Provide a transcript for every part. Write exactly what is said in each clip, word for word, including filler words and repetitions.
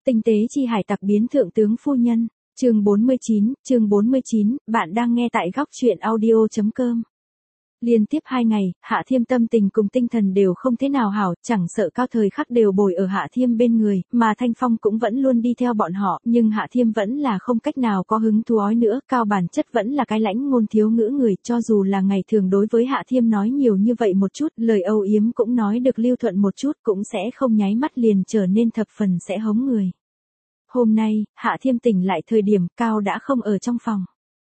Tinh tế chi hải tặc biến thượng tướng phu nhân, chương bốn mươi chín, chương bốn mươi chín, bạn đang nghe tại góc truyện audio chấm com. Liên tiếp hai ngày, Hạ Thiêm tâm tình cùng tinh thần đều không thế nào hảo, chẳng sợ cao thời khắc đều bồi ở Hạ Thiêm bên người, mà Thanh Phong cũng vẫn luôn đi theo bọn họ, nhưng Hạ Thiêm vẫn là không cách nào có hứng thú ói nữa, cao bản chất vẫn là cái lãnh ngôn thiếu ngữ người, cho dù là ngày thường đối với Hạ Thiêm nói nhiều như vậy một chút, lời âu yếm cũng nói được lưu thuận một chút, cũng sẽ không nháy mắt liền trở nên thập phần sẽ hống người. Hôm nay, Hạ Thiêm tỉnh lại thời điểm Cao đã không ở trong phòng.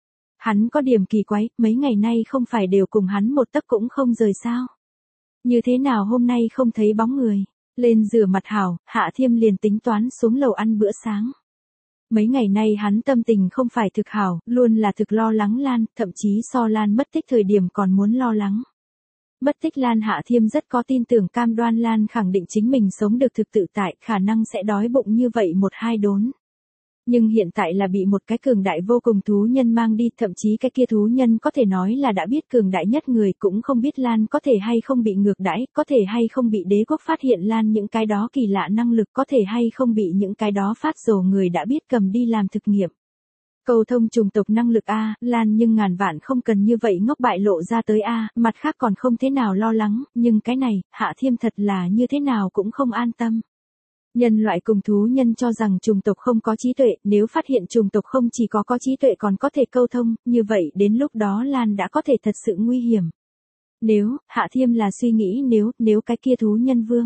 Hắn có điểm kỳ quái, mấy ngày nay không phải đều cùng hắn một tấc cũng không rời sao. Như thế nào hôm nay không thấy bóng người. Lên rửa mặt hảo, Hạ Thiêm liền tính toán xuống lầu ăn bữa sáng. Mấy ngày nay hắn tâm tình không phải thực hảo, luôn là thực lo lắng Lan, thậm chí so Lan mất tích thời điểm còn muốn lo lắng. Mất tích Lan Hạ Thiêm rất có tin tưởng cam đoan Lan khẳng định chính mình sống được thực tự tại, khả năng sẽ đói bụng như vậy một hai đốn. Nhưng hiện tại là bị một cái cường đại vô cùng thú nhân mang đi, thậm chí cái kia thú nhân có thể nói là đã biết cường đại nhất người, cũng không biết Lan có thể hay không bị ngược đãi, có thể hay không bị đế quốc phát hiện Lan những cái đó kỳ lạ năng lực, có thể hay không bị những cái đó phát rồ người đã biết cầm đi làm thực nghiệm. Cầu thông chủng tộc năng lực A, Lan nhưng ngàn vạn không cần như vậy ngốc bại lộ ra tới A, mặt khác còn không thế nào lo lắng, nhưng cái này, Hạ Thiêm thật là như thế nào cũng không an tâm. Nhân loại cùng thú nhân cho rằng chủng tộc không có trí tuệ, nếu phát hiện chủng tộc không chỉ có có trí tuệ còn có thể câu thông, như vậy đến lúc đó Lan đã có thể thật sự nguy hiểm. Nếu, Hạ Thiêm là suy nghĩ nếu, nếu cái kia thú nhân vương.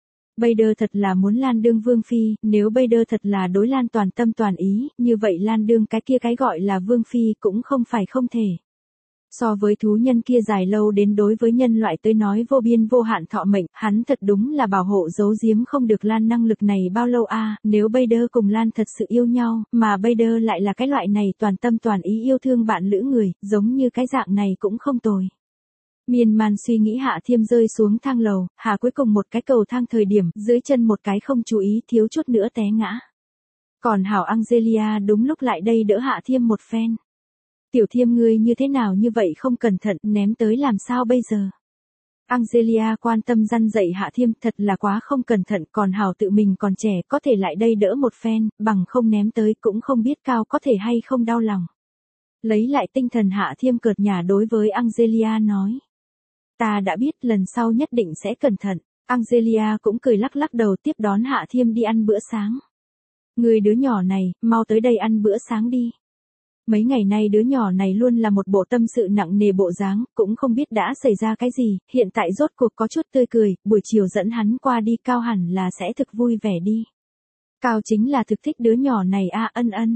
Bây giờ thật là muốn Lan đương vương phi, nếu bây giờ thật là đối Lan toàn tâm toàn ý, như vậy Lan đương cái kia cái gọi là vương phi cũng không phải không thể. So với thú nhân kia dài lâu đến đối với nhân loại tới nói vô biên vô hạn thọ mệnh, hắn thật đúng là bảo hộ giấu giếm không được Lan năng lực này bao lâu a à, nếu bây giờ cùng Lan thật sự yêu nhau, mà bây giờ lại là cái loại này toàn tâm toàn ý yêu thương bạn lữ người, giống như cái dạng này cũng không tồi. Miên man suy nghĩ Hạ Thiêm rơi xuống thang lầu, hạ cuối cùng một cái cầu thang thời điểm, dưới chân một cái không chú ý thiếu chút nữa té ngã. Còn hảo Angelia đúng lúc lại đây đỡ Hạ Thiêm một phen. Tiểu Thiêm ngươi như thế nào như vậy không cẩn thận, ném tới làm sao bây giờ? Angelia quan tâm răn dạy Hạ Thiêm, thật là quá không cẩn thận, còn hảo tự mình còn trẻ, có thể lại đây đỡ một phen, bằng không ném tới cũng không biết Cao có thể hay không đau lòng. Lấy lại tinh thần Hạ Thiêm cợt nhả đối với Angelia nói. Ta đã biết, lần sau nhất định sẽ cẩn thận. Angelia cũng cười lắc lắc đầu tiếp đón Hạ Thiêm đi ăn bữa sáng. Người đứa nhỏ này, mau tới đây ăn bữa sáng đi. Mấy ngày nay đứa nhỏ này luôn là một bộ tâm sự nặng nề bộ dáng, cũng không biết đã xảy ra cái gì, hiện tại rốt cuộc có chút tươi cười, buổi chiều dẫn hắn qua đi Cao hẳn là sẽ thực vui vẻ đi. Cao chính là thực thích đứa nhỏ này a à, ân ân.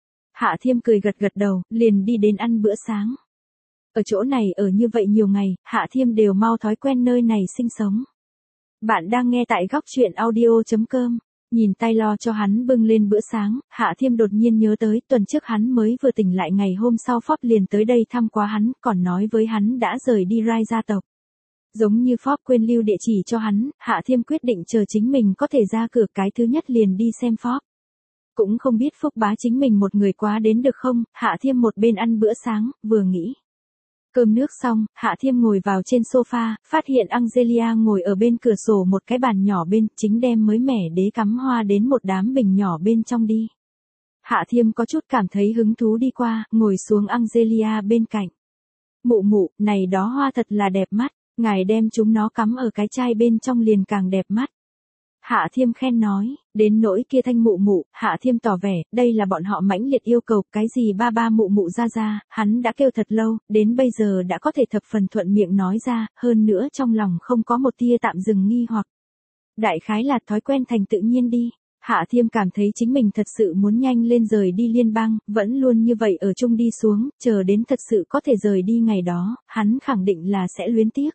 Hạ Thiêm cười gật gật đầu, liền đi đến ăn bữa sáng. Ở chỗ này ở như vậy nhiều ngày, Hạ Thiêm đều mau thói quen nơi này sinh sống. Bạn đang nghe tại góc truyện audio chấm com. Nhìn tay lo cho hắn bưng lên bữa sáng, Hạ Thiêm đột nhiên nhớ tới tuần trước hắn mới vừa tỉnh lại ngày hôm sau Phóp liền tới đây thăm quá hắn, còn nói với hắn đã rời đi Rai gia tộc. Giống như Phóp quên lưu địa chỉ cho hắn, Hạ Thiêm quyết định chờ chính mình có thể ra cửa cái thứ nhất liền đi xem Phóp. Cũng không biết Phúc bá chính mình một người quá đến được không, Hạ Thiêm một bên ăn bữa sáng, vừa nghĩ. Cơm nước xong, Hạ Thiêm ngồi vào trên sofa, phát hiện Angelia ngồi ở bên cửa sổ một cái bàn nhỏ bên, chính đem mới mẻ đế cắm hoa đến một đám bình nhỏ bên trong đi. Hạ Thiêm có chút cảm thấy hứng thú đi qua, ngồi xuống Angelia bên cạnh. Mụ mụ, này đó hoa thật là đẹp mắt, ngài đem chúng nó cắm ở cái chai bên trong liền càng đẹp mắt. Hạ Thiêm khen nói, đến nỗi kia Thanh mụ mụ, Hạ Thiêm tỏ vẻ, đây là bọn họ mãnh liệt yêu cầu, cái gì ba ba mụ mụ ra ra, hắn đã kêu thật lâu, đến bây giờ đã có thể thập phần thuận miệng nói ra, hơn nữa trong lòng không có một tia tạm dừng nghi hoặc. Đại khái là thói quen thành tự nhiên đi. Hạ Thiêm cảm thấy chính mình thật sự muốn nhanh lên rời đi liên bang, vẫn luôn như vậy ở chung đi xuống, chờ đến thật sự có thể rời đi ngày đó, hắn khẳng định là sẽ luyến tiếc.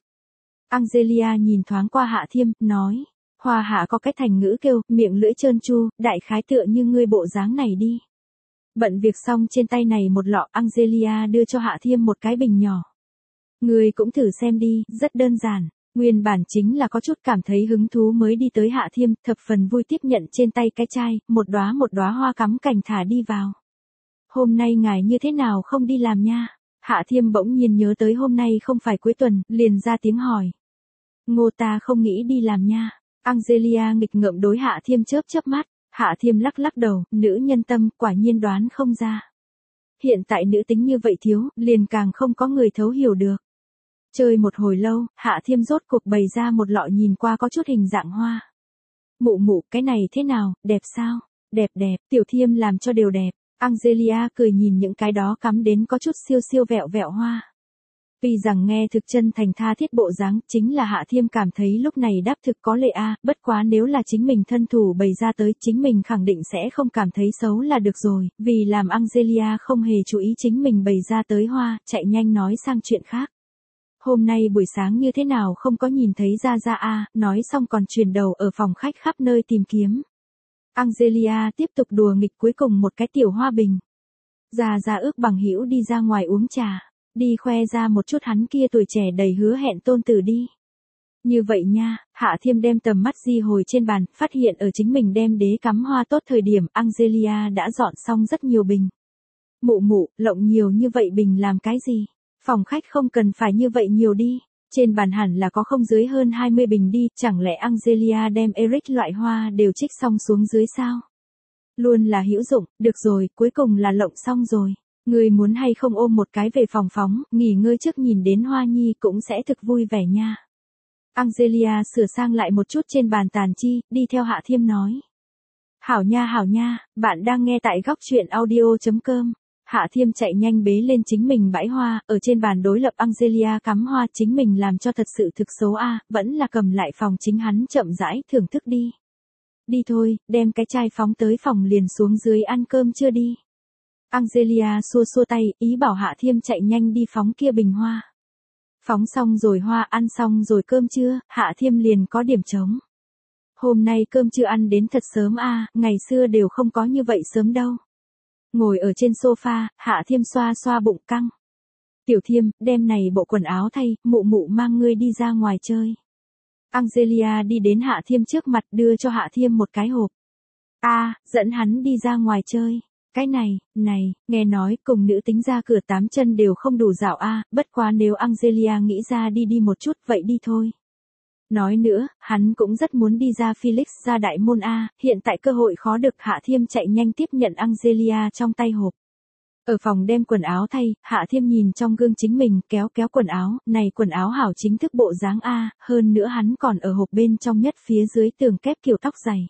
Angelia nhìn thoáng qua Hạ Thiêm, nói. Hoa Hạ có cái thành ngữ kêu, miệng lưỡi trơn tru, đại khái tựa như ngươi bộ dáng này đi. Bận việc xong trên tay này một lọ, Angelia đưa cho Hạ Thiêm một cái bình nhỏ. Ngươi cũng thử xem đi, rất đơn giản. Nguyên bản chính là có chút cảm thấy hứng thú mới đi tới Hạ Thiêm, thập phần vui tiếp nhận trên tay cái chai, một đóa một đóa hoa cắm cành thả đi vào. Hôm nay ngài như thế nào không đi làm nha? Hạ Thiêm bỗng nhiên nhớ tới hôm nay không phải cuối tuần, liền ra tiếng hỏi. Ngô ta không nghĩ đi làm nha. Angelia nghịch ngợm đối Hạ Thiêm chớp chớp mắt, Hạ Thiêm lắc lắc đầu, nữ nhân tâm quả nhiên đoán không ra. Hiện tại nữ tính như vậy thiếu, liền càng không có người thấu hiểu được. Chơi một hồi lâu, Hạ Thiêm rốt cuộc bày ra một lọ nhìn qua có chút hình dạng hoa. Mụ mụ, cái này thế nào, đẹp sao? Đẹp đẹp, Tiểu Thiêm làm cho đều đẹp. Angelia cười nhìn những cái đó cắm đến có chút siêu siêu vẹo vẹo hoa. Vì rằng nghe thực chân thành tha thiết bộ dáng, chính là Hạ Thiêm cảm thấy lúc này đáp thực có lệ a, bất quá nếu là chính mình thân thủ bày ra tới, chính mình khẳng định sẽ không cảm thấy xấu là được rồi, vì làm Angelia không hề chú ý chính mình bày ra tới hoa, chạy nhanh nói sang chuyện khác. Hôm nay buổi sáng như thế nào không có nhìn thấy Gia Gia a, nói xong còn chuyển đầu ở phòng khách khắp nơi tìm kiếm. Angelia tiếp tục đùa nghịch cuối cùng một cái tiểu hoa bình. Gia Gia ước bằng hữu đi ra ngoài uống trà, đi khoe ra một chút hắn kia tuổi trẻ đầy hứa hẹn tôn tử đi. Như vậy nha, Hạ Thiêm đem tầm mắt di hồi trên bàn, phát hiện ở chính mình đem đế cắm hoa tốt thời điểm, Angelia đã dọn xong rất nhiều bình. Mụ mụ, lộng nhiều như vậy bình làm cái gì? Phòng khách không cần phải như vậy nhiều đi. Trên bàn hẳn là có không dưới hơn hai mươi bình đi, chẳng lẽ Angelia đem Eric loại hoa đều trích xong xuống dưới sao? Luôn là hữu dụng, được rồi, cuối cùng là lộng xong rồi. Người muốn hay không ôm một cái về phòng phóng, nghỉ ngơi trước nhìn đến hoa nhi cũng sẽ thực vui vẻ nha. Angelia sửa sang lại một chút trên bàn tàn chi, đi theo Hạ Thiêm nói. Hảo nha hảo nha, bạn đang nghe tại góc truyện audio chấm com. Hạ Thiêm chạy nhanh bế lên chính mình bãi hoa, ở trên bàn đối lập Angelia cắm hoa, chính mình làm cho thật sự thực xấu a, vẫn là cầm lại phòng chính hắn chậm rãi thưởng thức đi. Đi thôi, đem cái chai phóng tới phòng liền xuống dưới ăn cơm chưa đi. Angelia xua xua tay, ý bảo Hạ Thiêm chạy nhanh đi phóng kia bình hoa. Phóng xong rồi hoa, ăn xong rồi cơm trưa, Hạ Thiêm liền có điểm trống. Hôm nay cơm trưa ăn đến thật sớm a, ngày xưa đều không có như vậy sớm đâu. Ngồi ở trên sofa, Hạ Thiêm xoa xoa bụng căng. Tiểu Thiêm, đem này bộ quần áo thay, mụ mụ mang ngươi đi ra ngoài chơi. Angelia đi đến Hạ Thiêm trước mặt đưa cho Hạ Thiêm một cái hộp. A, dẫn hắn đi ra ngoài chơi. Cái này, này, nghe nói cùng nữ tính ra cửa tám chân đều không đủ dạo a, bất quá nếu Angelia nghĩ ra đi đi một chút vậy đi thôi. Nói nữa, hắn cũng rất muốn đi ra Felix ra đại môn a, hiện tại cơ hội khó được. Hạ Thiêm chạy nhanh tiếp nhận Angelia trong tay hộp. Ở phòng đem quần áo thay, Hạ Thiêm nhìn trong gương chính mình, kéo kéo quần áo, này quần áo hảo chính thức bộ dáng a, hơn nữa hắn còn ở hộp bên trong nhất phía dưới tường kép kiểu tóc dày.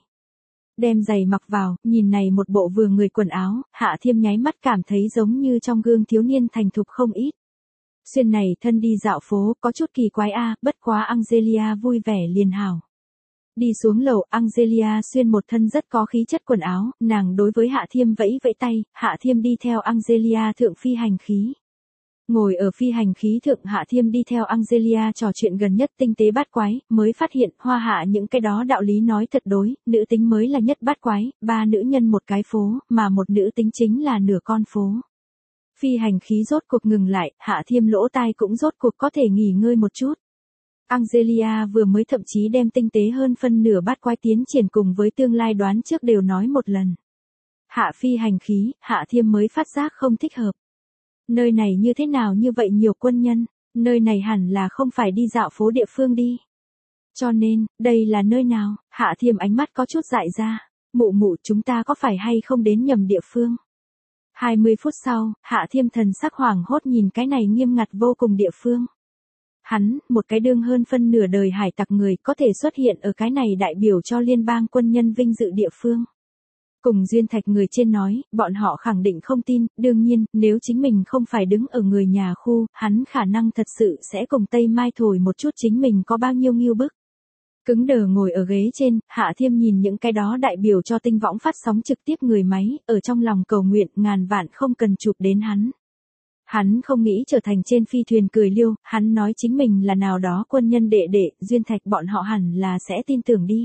Đem giày mặc vào, nhìn này một bộ vừa người quần áo, Hạ Thiêm nháy mắt cảm thấy giống như trong gương thiếu niên thành thục không ít. Xuyên này thân đi dạo phố, có chút kỳ quái a, bất quá Angelia vui vẻ liền hảo. Đi xuống lầu, Angelia xuyên một thân rất có khí chất quần áo, nàng đối với Hạ Thiêm vẫy vẫy tay, Hạ Thiêm đi theo Angelia thượng phi hành khí. Ngồi ở phi hành khí thượng, Hạ Thiêm đi theo Angelia trò chuyện gần nhất tinh tế bát quái, mới phát hiện Hoa Hạ những cái đó đạo lý nói thật đối, nữ tính mới là nhất bát quái, ba nữ nhân một cái phố, mà một nữ tính chính là nửa con phố. Phi hành khí rốt cuộc ngừng lại, Hạ Thiêm lỗ tai cũng rốt cuộc có thể nghỉ ngơi một chút. Angelia vừa mới thậm chí đem tinh tế hơn phân nửa bát quái tiến triển cùng với tương lai đoán trước đều nói một lần. Hạ phi hành khí, Hạ Thiêm mới phát giác không thích hợp. Nơi này như thế nào như vậy nhiều quân nhân, nơi này hẳn là không phải đi dạo phố địa phương đi. Cho nên, đây là nơi nào? Hạ Thiêm ánh mắt có chút dại ra. Mụ mụ, chúng ta có phải hay không đến nhầm địa phương? hai mươi phút sau, Hạ Thiêm thần sắc hoảng hốt nhìn cái này nghiêm ngặt vô cùng địa phương. Hắn, một cái đương hơn phân nửa đời hải tặc người, có thể xuất hiện ở cái này đại biểu cho liên bang quân nhân vinh dự địa phương. Cùng Duyên Thạch người trên nói, bọn họ khẳng định không tin, đương nhiên, nếu chính mình không phải đứng ở người nhà khu, hắn khả năng thật sự sẽ cùng Tây Mai thổi một chút chính mình có bao nhiêu nghiêu bức. Cứng đờ ngồi ở ghế trên, Hạ Thiêm nhìn những cái đó đại biểu cho tinh võng phát sóng trực tiếp người máy, ở trong lòng cầu nguyện ngàn vạn không cần chụp đến hắn. Hắn không nghĩ trở thành trên phi thuyền cười liêu, hắn nói chính mình là nào đó quân nhân đệ đệ, Duyên Thạch bọn họ hẳn là sẽ tin tưởng đi.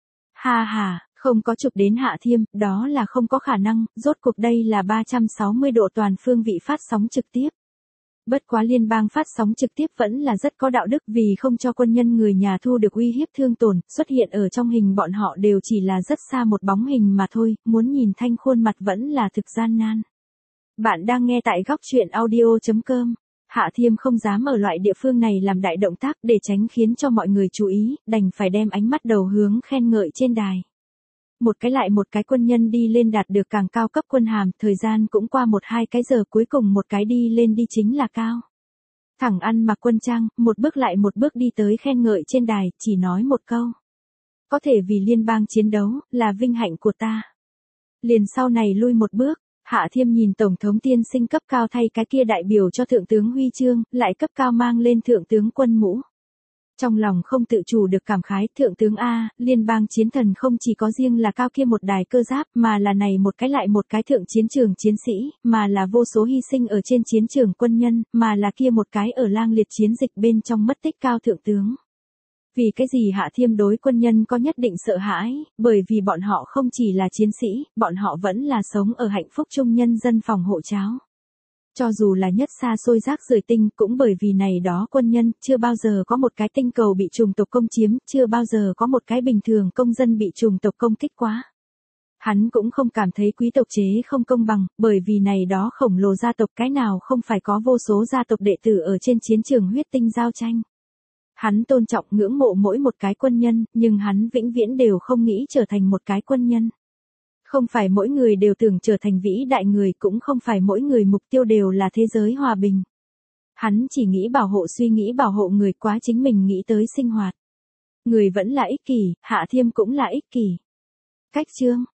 Ha ha, không có chụp đến Hạ Thiêm, đó là không có khả năng, rốt cuộc đây là ba trăm sáu mươi độ toàn phương vị phát sóng trực tiếp. Bất quá liên bang phát sóng trực tiếp vẫn là rất có đạo đức vì không cho quân nhân người nhà thu được uy hiếp thương tổn, xuất hiện ở trong hình bọn họ đều chỉ là rất xa một bóng hình mà thôi, muốn nhìn thanh khuôn mặt vẫn là thực gian nan. Bạn đang nghe tại góc truyện audio chấm com. Hạ Thiêm không dám ở loại địa phương này làm đại động tác để tránh khiến cho mọi người chú ý, đành phải đem ánh mắt đầu hướng khen ngợi trên đài. một cái lại một cái quân nhân đi lên đạt được càng cao cấp quân hàm, thời gian cũng qua một hai cái giờ cuối cùng một cái đi lên đi chính là cao. Thẳng ăn mặc quân trang, một bước lại một bước đi tới khen ngợi trên đài, chỉ nói một câu. Có thể vì liên bang chiến đấu, là vinh hạnh của ta. Liền sau này lui một bước, Hạ Thiêm nhìn Tổng thống tiên sinh cấp cao thay cái kia đại biểu cho Thượng tướng huy chương, lại cấp cao mang lên Thượng tướng quân mũ. Trong lòng không tự chủ được cảm khái, Thượng tướng A, liên bang chiến thần không chỉ có riêng là cao kia một đài cơ giáp, mà là này một cái lại một cái thượng chiến trường chiến sĩ, mà là vô số hy sinh ở trên chiến trường quân nhân, mà là kia một cái ở lang liệt chiến dịch bên trong mất tích cao thượng tướng. Vì cái gì Hạ Thiêm đối quân nhân có nhất định sợ hãi, bởi vì bọn họ không chỉ là chiến sĩ, bọn họ vẫn là sống ở hạnh phúc chung nhân dân phòng hộ cháo. Cho dù là nhất xa xôi rác rưởi tinh, cũng bởi vì này đó quân nhân, chưa bao giờ có một cái tinh cầu bị chủng tộc công chiếm, chưa bao giờ có một cái bình thường công dân bị chủng tộc công kích quá. Hắn cũng không cảm thấy quý tộc chế không công bằng, bởi vì này đó khổng lồ gia tộc cái nào không phải có vô số gia tộc đệ tử ở trên chiến trường huyết tinh giao tranh. Hắn tôn trọng ngưỡng mộ mỗi một cái quân nhân, nhưng hắn vĩnh viễn đều không nghĩ trở thành một cái quân nhân. Không phải mỗi người đều tưởng trở thành vĩ đại người, cũng không phải mỗi người mục tiêu đều là thế giới hòa bình. Hắn chỉ nghĩ bảo hộ suy nghĩ bảo hộ người quá chính mình nghĩ tới sinh hoạt. Người vẫn là ích kỷ, Hạ Thiêm cũng là ích kỷ. Cách chương